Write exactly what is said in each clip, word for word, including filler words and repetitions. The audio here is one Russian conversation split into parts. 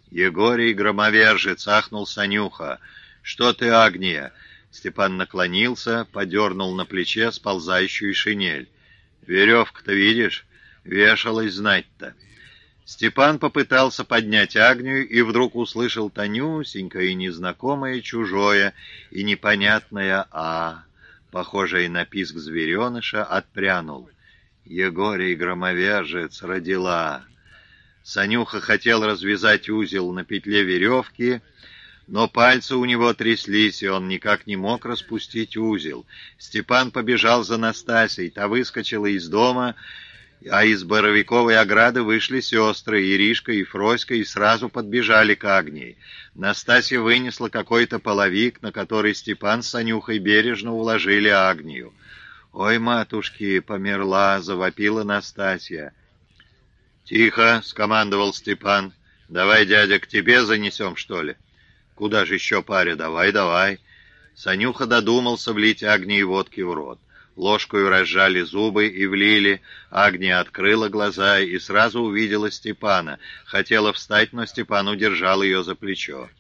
Егорий громовержец, ахнул Санюха. «Что ты, Агния?» Степан наклонился, подернул на плече сползающую шинель. «Веревка-то, видишь, вешалась знать-то». Степан попытался поднять Агнию и вдруг услышал тонюсенькое и незнакомое чужое и непонятное «а», похожее на писк звереныша, отпрянул. Егорий громовержец родила. Санюха хотел развязать узел на петле веревки, но пальцы у него тряслись, и он никак не мог распустить узел. Степан побежал за Настасьей, та выскочила из дома, а из боровиковой ограды вышли сестры, Иришка и Фроська, и сразу подбежали к Агнии. Настасья вынесла какой-то половик, на который Степан с Санюхой бережно уложили Агнию. «Ой, матушки, померла!» — завопила Настасья. «Тихо!» — скомандовал Степан. «Давай, дядя, к тебе занесем, что ли?» «Куда же еще, паря? Давай, давай!» Санюха додумался влить Агнии водки в рот. Ложкою разжали зубы и влили. Агния открыла глаза и сразу увидела Степана. Хотела встать, но Степан удержал ее за плечо.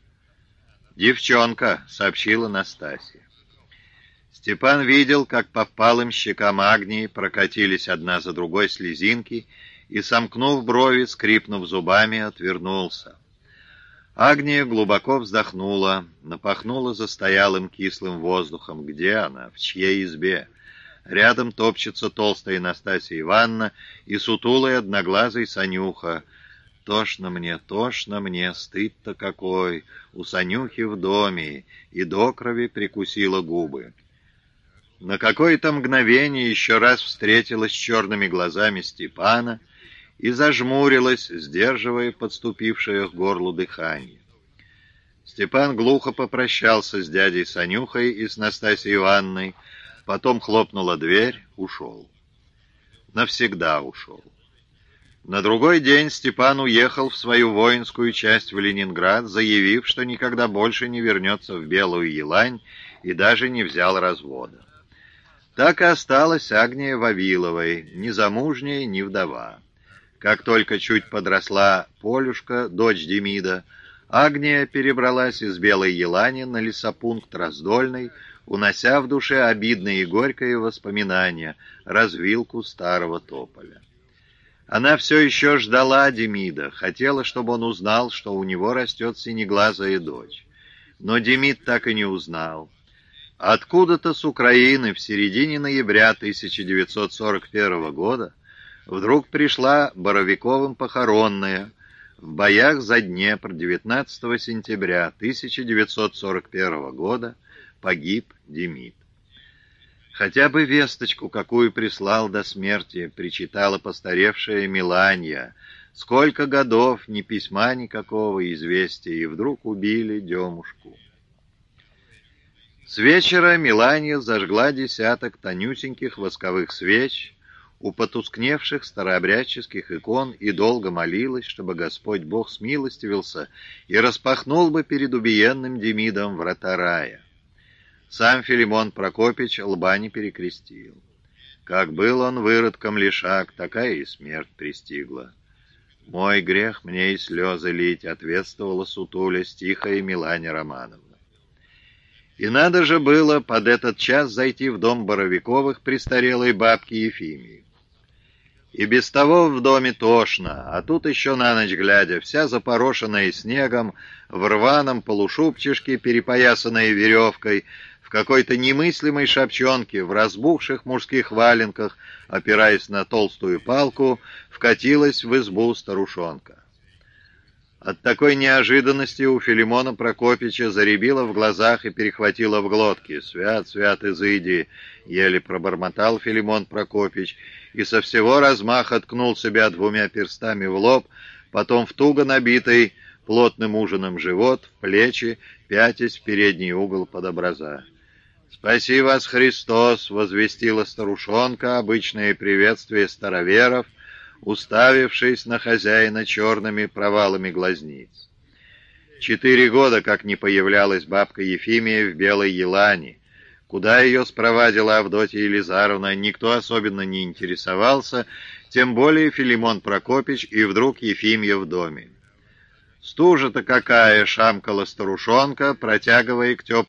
«Девчонка!» — сообщила Настасья. Степан видел, как по впалым щекам Агнии прокатились одна за другой слезинки, и, сомкнув брови, скрипнув зубами, отвернулся. Агния глубоко вздохнула, напахнула застоялым кислым воздухом. Где она? В чьей избе? Рядом топчется толстая Настасья Ивановна и сутулый одноглазый Санюха. Тошно мне, тошно мне, стыд-то какой! У Санюхи в доме, и до крови прикусила губы. На какое-то мгновение еще раз встретилась с черными глазами Степана и зажмурилась, сдерживая подступившее к горлу дыхание. Степан глухо попрощался с дядей Санюхой и с Настасьей Ивановной, потом хлопнула дверь, ушел. Навсегда ушел. На другой день Степан уехал в свою воинскую часть в Ленинград, заявив, что никогда больше не вернется в Белую Елань, и даже не взял развода. Так и осталась Агния Вавиловой, ни замужняя, ни вдова. Как только чуть подросла Полюшка, дочь Демида, Агния перебралась из Белой Елани на лесопункт Раздольный, унося в душе обидное и горькое воспоминание, развилку старого тополя. Она все еще ждала Демида, хотела, чтобы он узнал, что у него растет синеглазая дочь. Но Демид так и не узнал. Откуда-то с Украины в середине ноября тысяча девятьсот сорок первого года вдруг пришла Боровиковым похоронная. В боях за Днепр девятнадцатого сентября тысяча девятьсот сорок первого года погиб Демид. «Хотя бы весточку, какую прислал до смерти», — причитала постаревшая Миланья. «Сколько годов, ни письма никакого, известия, и вдруг убили Демушку». С вечера Миланья зажгла десяток тонюсеньких восковых свеч у потускневших старообрядческих икон и долго молилась, чтобы Господь Бог смилостивился и распахнул бы перед убиенным Демидом врата рая. Сам Филимон Прокопич лба не перекрестил. Как был он выродком лишак, такая и смерть пристигла. «Мой грех мне и слезы лить», — ответствовала сутулясь тихая Миланья Романовна. И надо же было под этот час зайти в дом Боровиковых престарелой бабки Ефимии. И без того в доме тошно, а тут еще на ночь глядя, вся запорошенная снегом, в рваном полушубчишке, перепоясанная веревкой, в какой-то немыслимой шапчонке, в разбухших мужских валенках, опираясь на толстую палку, вкатилась в избу старушонка. От такой неожиданности у Филимона Прокопича заребило в глазах и перехватило в глотке. «Свят, свят, изыди!» — еле пробормотал Филимон Прокопич и со всего размаха ткнул себя двумя перстами в лоб, потом в туго набитый плотным ужином живот, в плечи, пятясь в передний угол под образа. «Спаси вас, Христос!» — возвестила старушонка, обычное приветствие староверов, уставившись на хозяина черными провалами глазниц. Четыре года, как не появлялась бабка Ефимия в Белой Елани. Куда ее спровадила Авдотья Елизаровна, никто особенно не интересовался, тем более Филимон Прокопич, и вдруг Ефимия в доме. «Стужа-то какая!» — шамкала старушонка, протягивая к теплому